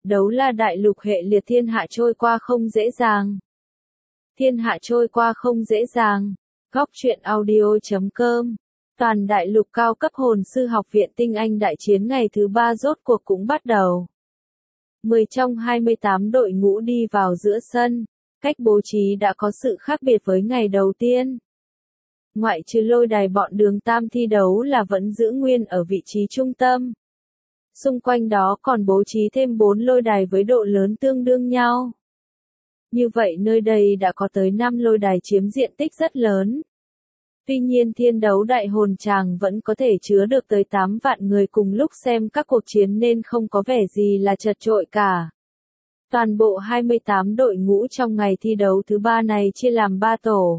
Đấu La đại lục hệ liệt thiên hạ trôi qua không dễ dàng. Thiên hạ trôi qua không dễ dàng. Góc truyện audio.com. Toàn đại lục cao cấp hồn sư học viện tinh anh đại chiến ngày thứ 3 rốt cuộc cũng bắt đầu. 10 trong 28 đội ngũ đi vào giữa sân. Cách bố trí đã có sự khác biệt với ngày đầu tiên. Ngoại trừ lôi đài bọn Đường Tam thi đấu là vẫn giữ nguyên ở vị trí trung tâm. Xung quanh đó còn bố trí thêm 4 lôi đài với độ lớn tương đương nhau. Như vậy nơi đây đã có tới 5 lôi đài chiếm diện tích rất lớn. Tuy nhiên thiên đấu đại hồn tràng vẫn có thể chứa được tới 8 vạn người cùng lúc xem các cuộc chiến nên không có vẻ gì là chật chội cả. Toàn bộ 28 đội ngũ trong ngày thi đấu thứ 3 này chia làm 3 tổ.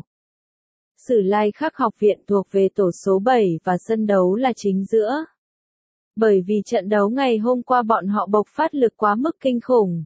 Sử Lai Khắc học viện thuộc về tổ số 7 và sân đấu là chính giữa. Bởi vì trận đấu ngày hôm qua bọn họ bộc phát lực quá mức kinh khủng.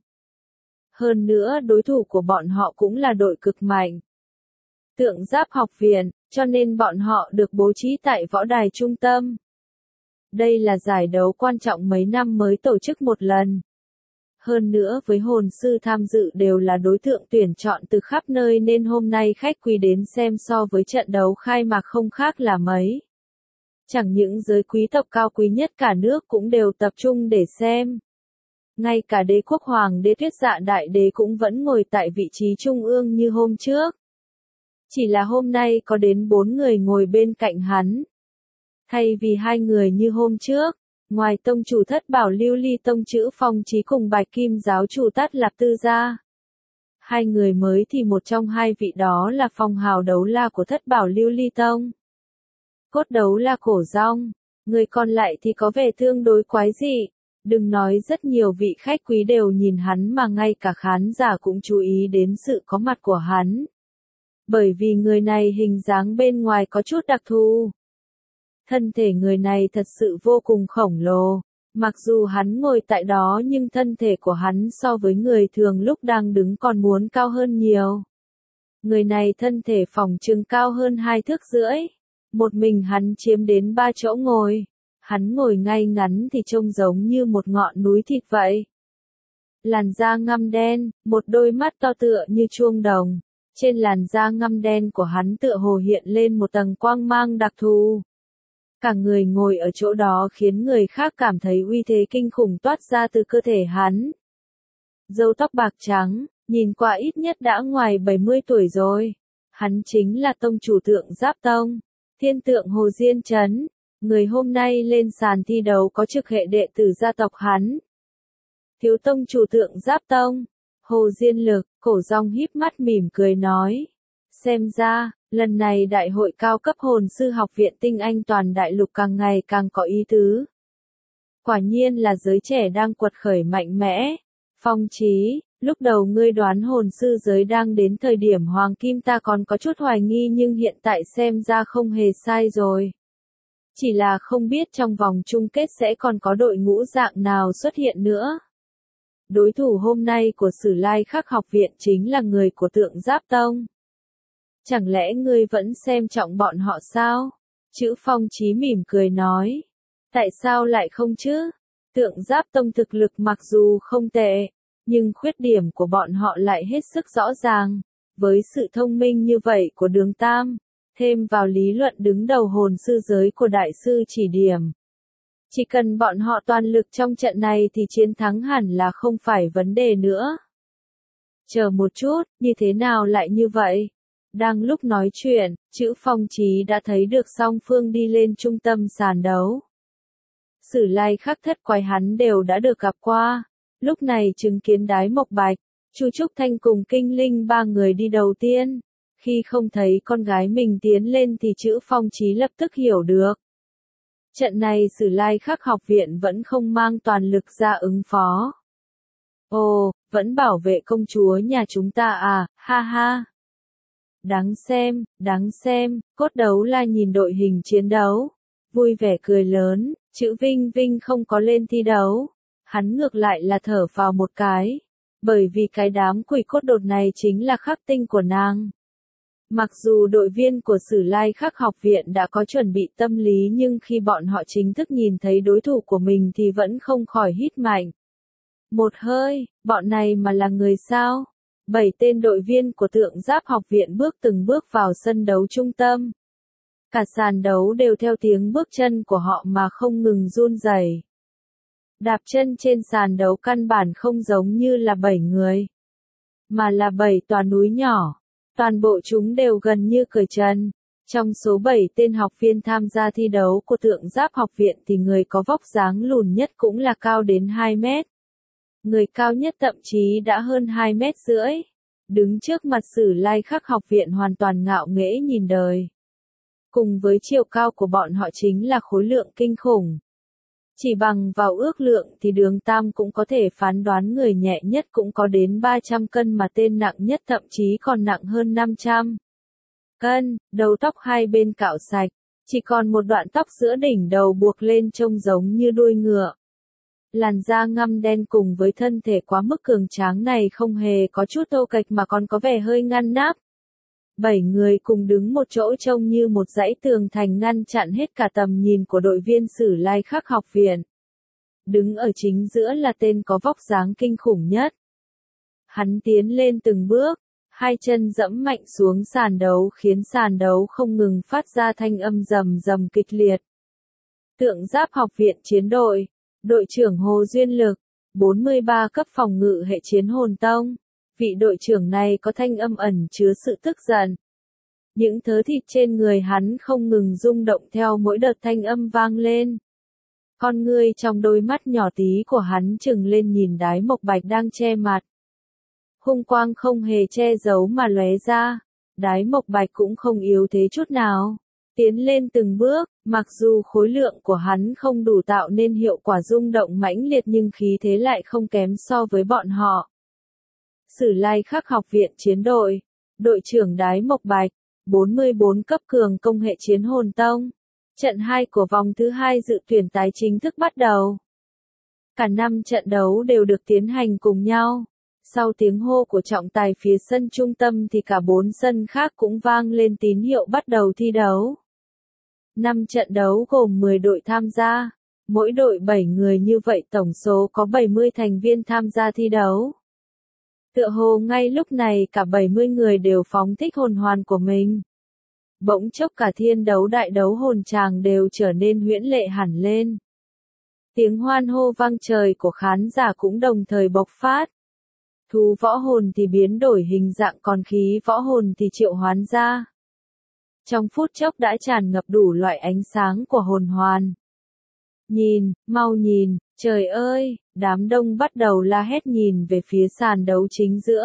Hơn nữa đối thủ của bọn họ cũng là đội cực mạnh. Tượng Giáp học viện, cho nên bọn họ được bố trí tại võ đài trung tâm. Đây là giải đấu quan trọng mấy năm mới tổ chức một lần. Hơn nữa với hồn sư tham dự đều là đối tượng tuyển chọn từ khắp nơi nên hôm nay khách quý đến xem so với trận đấu khai mạc không khác là mấy. Chẳng những giới quý tộc cao quý nhất cả nước cũng đều tập trung để xem. Ngay cả đế quốc hoàng đế Tuyết Dạ Đại Đế cũng vẫn ngồi tại vị trí trung ương như hôm trước. Chỉ là hôm nay có đến 4 người ngồi bên cạnh hắn. Thay vì 2 người như hôm trước, ngoài tông chủ Thất Bảo Lưu Ly tông chữ Phong Chí cùng Bạch Kim giáo chủ Tát Lạp Tư ra. 2 người mới thì một trong 2 vị đó là phong hào đấu la của Thất Bảo Lưu Ly tông. Cốt đấu la Cổ Rong, người còn lại thì có vẻ tương đối quái dị. Đừng nói rất nhiều vị khách quý đều nhìn hắn mà ngay cả khán giả cũng chú ý đến sự có mặt của hắn. Bởi vì người này hình dáng bên ngoài có chút đặc thù. Thân thể người này thật sự vô cùng khổng lồ. Mặc dù hắn ngồi tại đó nhưng thân thể của hắn so với người thường lúc đang đứng còn muốn cao hơn nhiều. Người này thân thể phỏng chừng cao hơn 2 thước rưỡi. Một mình hắn chiếm đến 3 chỗ ngồi. Hắn ngồi ngay ngắn thì trông giống như một ngọn núi thịt vậy. Làn da ngăm đen, một đôi mắt to tựa như chuông đồng. Trên làn da ngăm đen của hắn tựa hồ hiện lên một tầng quang mang đặc thù. Cả người ngồi ở chỗ đó khiến người khác cảm thấy uy thế kinh khủng toát ra từ cơ thể hắn. Râu tóc bạc trắng, nhìn qua ít nhất đã ngoài 70 tuổi rồi. Hắn chính là tông chủ Tượng Giáp Tông, Thiên Tượng Hồ Diên Trấn. Người hôm nay lên sàn thi đấu có trực hệ đệ tử gia tộc hắn. Thiếu tông chủ Tượng Giáp Tông, Hồ Diên Lực, Cổ Rong híp mắt mỉm cười nói. Xem ra, lần này đại hội cao cấp hồn sư học viện tinh anh toàn đại lục càng ngày càng có ý tứ. Quả nhiên là giới trẻ đang quật khởi mạnh mẽ. Phong Chí, lúc đầu ngươi đoán hồn sư giới đang đến thời điểm hoàng kim ta còn có chút hoài nghi nhưng hiện tại xem ra không hề sai rồi. Chỉ là không biết trong vòng chung kết sẽ còn có đội ngũ dạng nào xuất hiện nữa. Đối thủ hôm nay của Sử Lai Khắc học viện chính là người của Tượng Giáp Tông. Chẳng lẽ ngươi vẫn xem trọng bọn họ sao? Chữ Phong Chí mỉm cười nói. Tại sao lại không chứ? Tượng Giáp Tông thực lực mặc dù không tệ, nhưng khuyết điểm của bọn họ lại hết sức rõ ràng. Với sự thông minh như vậy của Đường Tam, thêm vào lý luận đứng đầu hồn sư giới của đại sư chỉ điểm. Chỉ cần bọn họ toàn lực trong trận này thì chiến thắng hẳn là không phải vấn đề nữa. Chờ một chút, như thế nào lại như vậy? Đang lúc nói chuyện, chữ Phong Chí đã thấy được song phương đi lên trung tâm sàn đấu. Sử Lai Khắc Thất Quái hắn đều đã được gặp qua. Lúc này chứng kiến Đái Mộc Bạch, Chu Trúc Thanh cùng Kinh Linh 3 người đi đầu tiên. Khi không thấy con gái mình tiến lên thì chữ Phong Chí lập tức hiểu được. Trận này Sử Lai Khắc học viện vẫn không mang toàn lực ra ứng phó. Ồ, vẫn bảo vệ công chúa nhà chúng ta à, ha ha. Đáng xem, Cốt Đấu La nhìn đội hình chiến đấu. Vui vẻ cười lớn, chữ Vinh Vinh không có lên thi đấu. Hắn ngược lại là thở vào một cái. Bởi vì cái đám quỷ cốt đột này chính là khắc tinh của nàng. Mặc dù đội viên của Sử Lai Khắc học viện đã có chuẩn bị tâm lý nhưng khi bọn họ chính thức nhìn thấy đối thủ của mình thì vẫn không khỏi hít mạnh. Một hơi, bọn này mà là người sao? 7 tên đội viên của Tượng Giáp học viện bước từng bước vào sân đấu trung tâm. Cả sàn đấu đều theo tiếng bước chân của họ mà không ngừng run rẩy. Đạp chân trên sàn đấu căn bản không giống như là 7 người, mà là 7 tòa núi nhỏ. Toàn bộ chúng đều gần như cởi trần. Trong số 7 tên học viên tham gia thi đấu của Tượng Giáp học viện thì người có vóc dáng lùn nhất cũng là cao đến 2 mét. Người cao nhất thậm chí đã hơn 2,5 mét. Đứng trước mặt Sử Lai Khắc học viện hoàn toàn ngạo nghễ nhìn đời. Cùng với chiều cao của bọn họ chính là khối lượng kinh khủng. Chỉ bằng vào ước lượng thì Đường Tam cũng có thể phán đoán người nhẹ nhất cũng có đến 300 cân mà tên nặng nhất thậm chí còn nặng hơn 500 cân, đầu tóc hai bên cạo sạch, chỉ còn một đoạn tóc giữa đỉnh đầu buộc lên trông giống như đuôi ngựa. Làn da ngăm đen cùng với thân thể quá mức cường tráng này không hề có chút tô kệch mà còn có vẻ hơi ngăn nắp. 7 người cùng đứng một chỗ trông như một dãy tường thành ngăn chặn hết cả tầm nhìn của đội viên Sử Lai Khắc học viện. Đứng ở chính giữa là tên có vóc dáng kinh khủng nhất. Hắn tiến lên từng bước, hai chân dẫm mạnh xuống sàn đấu khiến sàn đấu không ngừng phát ra thanh âm rầm rầm kịch liệt. Tượng Giáp học viện chiến đội, đội trưởng Hồ Duyên Lực, 43 cấp phòng ngự hệ chiến hồn tông. Vị đội trưởng này có thanh âm ẩn chứa sự tức giận. Những thớ thịt trên người hắn không ngừng rung động theo mỗi đợt thanh âm vang lên. Con ngươi trong đôi mắt nhỏ tí của hắn trừng lên nhìn Đái Mộc Bạch đang che mặt. Hung quang không hề che giấu mà lóe ra. Đái Mộc Bạch cũng không yếu thế chút nào. Tiến lên từng bước, mặc dù khối lượng của hắn không đủ tạo nên hiệu quả rung động mãnh liệt nhưng khí thế lại không kém so với bọn họ. Sử Lai Khắc học viện chiến đội, đội trưởng Đái Mộc Bạch, 44 cấp cường công hệ chiến hồn tông. Trận 2 của vòng thứ 2 dự tuyển tái chính thức bắt đầu. Cả 5 trận đấu đều được tiến hành cùng nhau. Sau tiếng hô của trọng tài phía sân trung tâm thì cả 4 sân khác cũng vang lên tín hiệu bắt đầu thi đấu. 5 trận đấu gồm 10 đội tham gia, mỗi đội 7 người như vậy tổng số có 70 thành viên tham gia thi đấu. Tựa hồ ngay lúc này cả 70 người đều phóng thích hồn hoàn của mình. Bỗng chốc cả thiên đấu đại đấu hồn tràng đều trở nên huyễn lệ hẳn lên. Tiếng hoan hô vang trời của khán giả cũng đồng thời bộc phát. Thú võ hồn thì biến đổi hình dạng còn khí võ hồn thì triệu hoán ra. Trong phút chốc đã tràn ngập đủ loại ánh sáng của hồn hoàn. Nhìn, mau nhìn, trời ơi, đám đông bắt đầu la hét nhìn về phía sàn đấu chính giữa.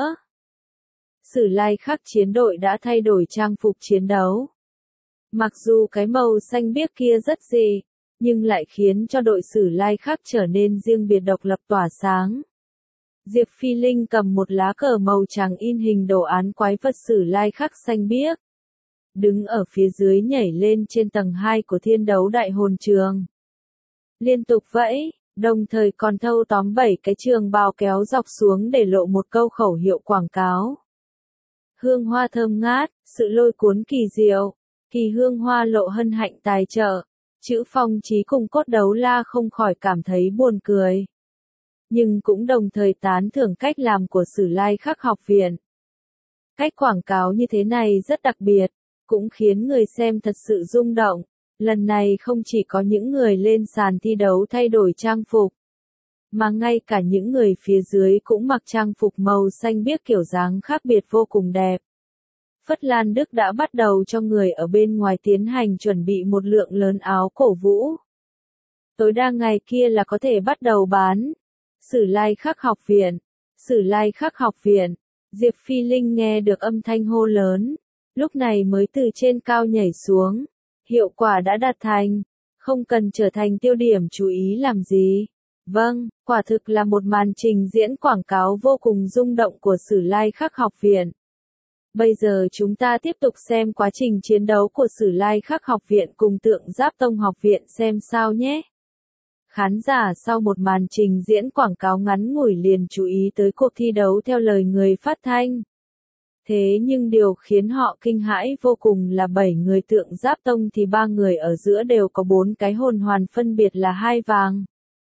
Sử Lai Khắc chiến đội đã thay đổi trang phục chiến đấu. Mặc dù cái màu xanh biếc kia rất dị, nhưng lại khiến cho đội Sử Lai Khắc trở nên riêng biệt độc lập tỏa sáng. Diệp Phi Linh cầm một lá cờ màu trắng in hình đồ án quái vật Sử Lai Khắc xanh biếc. Đứng ở phía dưới nhảy lên trên tầng 2 của thiên đấu đại hồn trường. Liên tục vẫy, đồng thời còn thâu tóm 7 cái trường bào kéo dọc xuống để lộ một câu khẩu hiệu quảng cáo. Hương hoa thơm ngát, sự lôi cuốn kỳ diệu, kỳ hương hoa lộ hân hạnh tài trợ. Chữ Phong Chí cùng Cốt Đấu La không khỏi cảm thấy buồn cười. Nhưng cũng đồng thời tán thưởng cách làm của Sử Lai Khắc học viện. Cách quảng cáo như thế này rất đặc biệt, cũng khiến người xem thật sự rung động. Lần này không chỉ có những người lên sàn thi đấu thay đổi trang phục, mà ngay cả những người phía dưới cũng mặc trang phục màu xanh biếc kiểu dáng khác biệt vô cùng đẹp. Phất Lan Đức đã bắt đầu cho người ở bên ngoài tiến hành chuẩn bị một lượng lớn áo cổ vũ. Tối đa ngày kia là có thể bắt đầu bán. Sử Lai Khắc học viện, Sử Lai Khắc học viện. Diệp Phi Linh nghe được âm thanh hô lớn, lúc này mới từ trên cao nhảy xuống. Hiệu quả đã đạt thành, không cần trở thành tiêu điểm chú ý làm gì. Vâng, quả thực là một màn trình diễn quảng cáo vô cùng rung động của Sử Lai Khắc học viện. Bây giờ chúng ta tiếp tục xem quá trình chiến đấu của Sử Lai Khắc học viện cùng Tượng Giáp Tông học viện xem sao nhé. Khán giả sau một màn trình diễn quảng cáo ngắn ngủi liền chú ý tới cuộc thi đấu theo lời người phát thanh. Thế nhưng điều khiến họ kinh hãi vô cùng là 7 người Tượng Giáp Tông thì 3 người ở giữa đều có 4 cái hồn hoàn phân biệt là 2 vàng,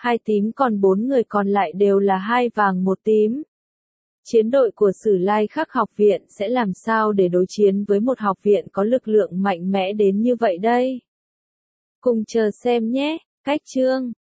2 tím còn 4 người còn lại đều là 2 vàng 1 tím. Chiến đội của Sử Lai Khắc học viện sẽ làm sao để đối chiến với một học viện có lực lượng mạnh mẽ đến như vậy đây? Cùng chờ xem nhé. Cách chương